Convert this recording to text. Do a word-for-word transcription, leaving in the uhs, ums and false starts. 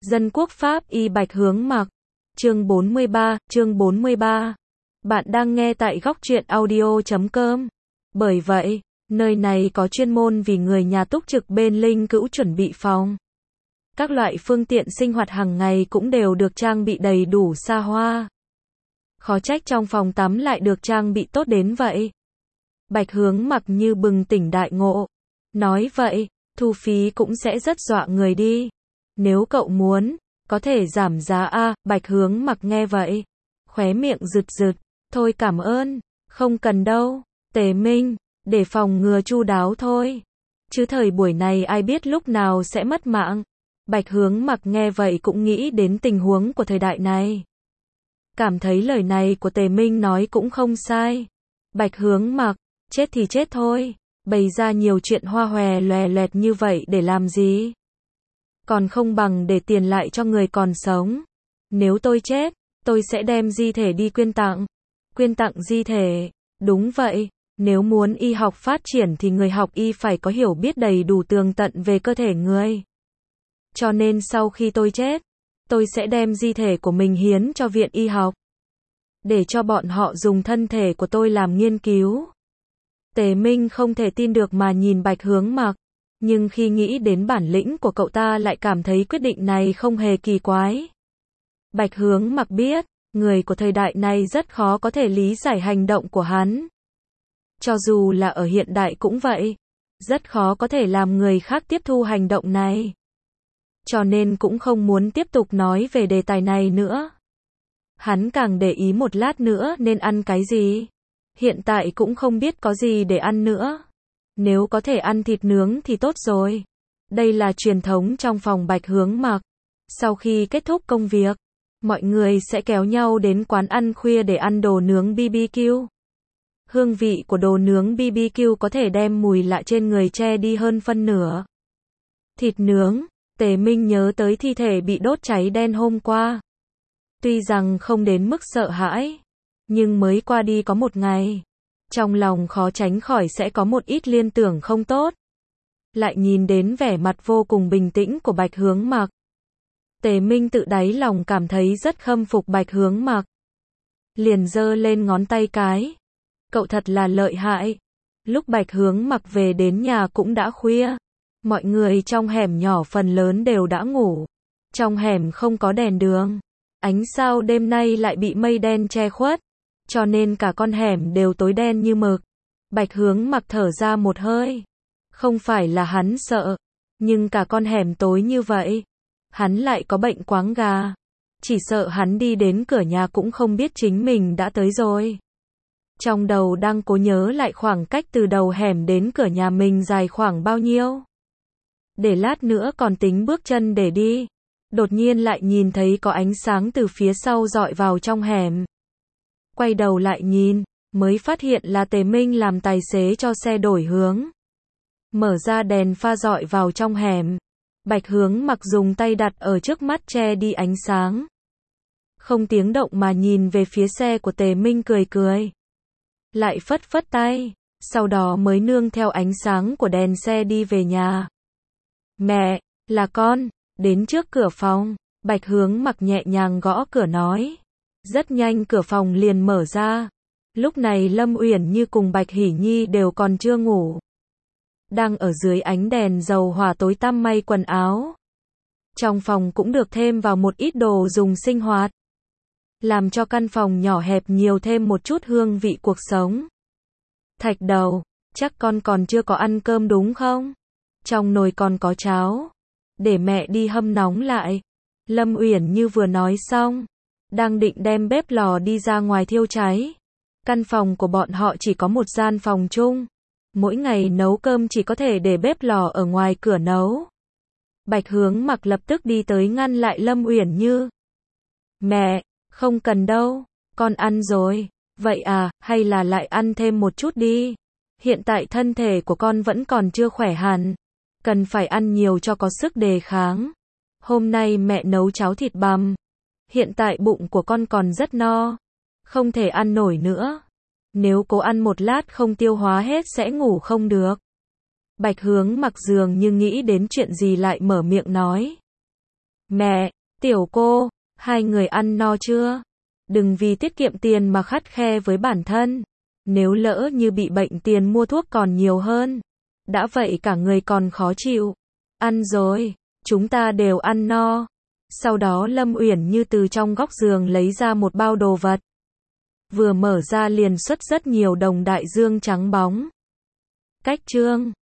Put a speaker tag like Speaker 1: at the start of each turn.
Speaker 1: Dân quốc Pháp y Bạch Hướng Mặc. Chương bốn mươi ba, chương bốn mươi ba. Bạn đang nghe tại góc truyện audio chấm com. Bởi vậy, nơi này có chuyên môn vì người nhà túc trực bên linh cữu chuẩn bị phòng. Các loại phương tiện sinh hoạt hàng ngày cũng đều được trang bị đầy đủ xa hoa. Khó trách trong phòng tắm lại được trang bị tốt đến vậy. Bạch Hướng Mặc như bừng tỉnh đại ngộ. Nói vậy, thu phí cũng sẽ rất dọa người đi. Nếu cậu muốn, có thể giảm giá a. Bạch Hướng Mặc nghe vậy, khóe miệng rực rực. Thôi cảm ơn, không cần đâu, Tề Minh, để phòng ngừa chu đáo thôi. Chứ thời buổi này ai biết lúc nào sẽ mất mạng. Bạch Hướng Mặc nghe vậy cũng nghĩ đến tình huống của thời đại này. Cảm thấy lời này của Tề Minh nói cũng không sai. Bạch Hướng Mặc, chết thì chết thôi, bày ra nhiều chuyện hoa hòe loè loẹt như vậy để làm gì? Còn không bằng để tiền lại cho người còn sống. Nếu tôi chết, tôi sẽ đem di thể đi quyên tặng. Quyên tặng di thể, đúng vậy, nếu muốn y học phát triển thì người học y phải có hiểu biết đầy đủ tường tận về cơ thể người. Cho nên sau khi tôi chết, tôi sẽ đem di thể của mình hiến cho viện y học. Để cho bọn họ dùng thân thể của tôi làm nghiên cứu. Tề Minh không thể tin được mà nhìn Bạch Hướng Mặc. Nhưng khi nghĩ đến bản lĩnh của cậu ta lại cảm thấy quyết định này không hề kỳ quái. Bạch Hướng Mặc biết, người của thời đại này rất khó có thể lý giải hành động của hắn. Cho dù là ở hiện đại cũng vậy. Rất khó có thể làm người khác tiếp thu hành động này. Cho nên cũng không muốn tiếp tục nói về đề tài này nữa. Hắn càng để ý một lát nữa nên ăn cái gì. Hiện tại cũng không biết có gì để ăn nữa. Nếu có thể ăn thịt nướng thì tốt rồi. Đây là truyền thống trong phòng Bạch Hướng Mặc. Sau khi kết thúc công việc, mọi người sẽ kéo nhau đến quán ăn khuya để ăn đồ nướng bê bê kiu. Hương vị của đồ nướng bê bê kiu có thể đem mùi lạ trên người che đi hơn phân nửa. Thịt nướng, Tề Minh nhớ tới thi thể bị đốt cháy đen hôm qua. Tuy rằng không đến mức sợ hãi, nhưng mới qua đi có một ngày. Trong lòng khó tránh khỏi sẽ có một ít liên tưởng không tốt. Lại nhìn đến vẻ mặt vô cùng bình tĩnh của Bạch Hướng Mặc. Tề Minh tự đáy lòng cảm thấy rất khâm phục Bạch Hướng Mặc. Liền giơ lên ngón tay cái. Cậu thật là lợi hại. Lúc Bạch Hướng Mặc về đến nhà cũng đã khuya. Mọi người trong hẻm nhỏ phần lớn đều đã ngủ. Trong hẻm không có đèn đường. Ánh sao đêm nay lại bị mây đen che khuất. Cho nên cả con hẻm đều tối đen như mực. Bạch Hướng Mặc thở ra một hơi. Không phải là hắn sợ. Nhưng cả con hẻm tối như vậy. Hắn lại có bệnh quáng gà. Chỉ sợ hắn đi đến cửa nhà cũng không biết chính mình đã tới rồi. Trong đầu đang cố nhớ lại khoảng cách từ đầu hẻm đến cửa nhà mình dài khoảng bao nhiêu. Để lát nữa còn tính bước chân để đi. Đột nhiên lại nhìn thấy có ánh sáng từ phía sau dọi vào trong hẻm. Quay đầu lại nhìn, mới phát hiện là Tề Minh làm tài xế cho xe đổi hướng. Mở ra đèn pha dọi vào trong hẻm. Bạch Hướng Mặc dùng tay đặt ở trước mắt che đi ánh sáng. Không tiếng động mà nhìn về phía xe của Tề Minh cười cười. Lại phất phất tay, sau đó mới nương theo ánh sáng của đèn xe đi về nhà. Mẹ, là con, đến trước cửa phòng, Bạch Hướng Mặc nhẹ nhàng gõ cửa nói. Rất nhanh cửa phòng liền mở ra. Lúc này Lâm Uyển Như cùng Bạch Hỷ Nhi đều còn chưa ngủ. Đang ở dưới ánh đèn dầu hỏa tối tăm may quần áo. Trong phòng cũng được thêm vào một ít đồ dùng sinh hoạt. Làm cho căn phòng nhỏ hẹp nhiều thêm một chút hương vị cuộc sống. Thạch Đầu, chắc con còn chưa có ăn cơm đúng không? Trong nồi còn có cháo. Để mẹ đi hâm nóng lại. Lâm Uyển Như vừa nói xong. Đang định đem bếp lò đi ra ngoài thiêu cháy. Căn phòng của bọn họ chỉ có một gian phòng chung. Mỗi ngày nấu cơm chỉ có thể để bếp lò ở ngoài cửa nấu. Bạch Hướng Mặc lập tức đi tới ngăn lại Lâm Uyển Như. Mẹ, không cần đâu, con ăn rồi. Vậy à, hay là lại ăn thêm một chút đi. Hiện tại thân thể của con vẫn còn chưa khỏe hẳn. Cần phải ăn nhiều cho có sức đề kháng. Hôm nay mẹ nấu cháo thịt bằm. Hiện tại bụng của con còn rất no. Không thể ăn nổi nữa. Nếu cố ăn một lát không tiêu hóa hết sẽ ngủ không được. Bạch Hướng Mặc dường như nghĩ đến chuyện gì lại mở miệng nói. Mẹ, Tiểu cô, hai người ăn no chưa? Đừng vì tiết kiệm tiền mà khắt khe với bản thân. Nếu lỡ như bị bệnh tiền mua thuốc còn nhiều hơn. Đã vậy cả người còn khó chịu. Ăn rồi, chúng ta đều ăn no. Sau đó Lâm Uyển Như từ trong góc giường lấy ra một bao đồ vật. Vừa mở ra liền xuất rất nhiều đồng đại dương trắng bóng. Cách chương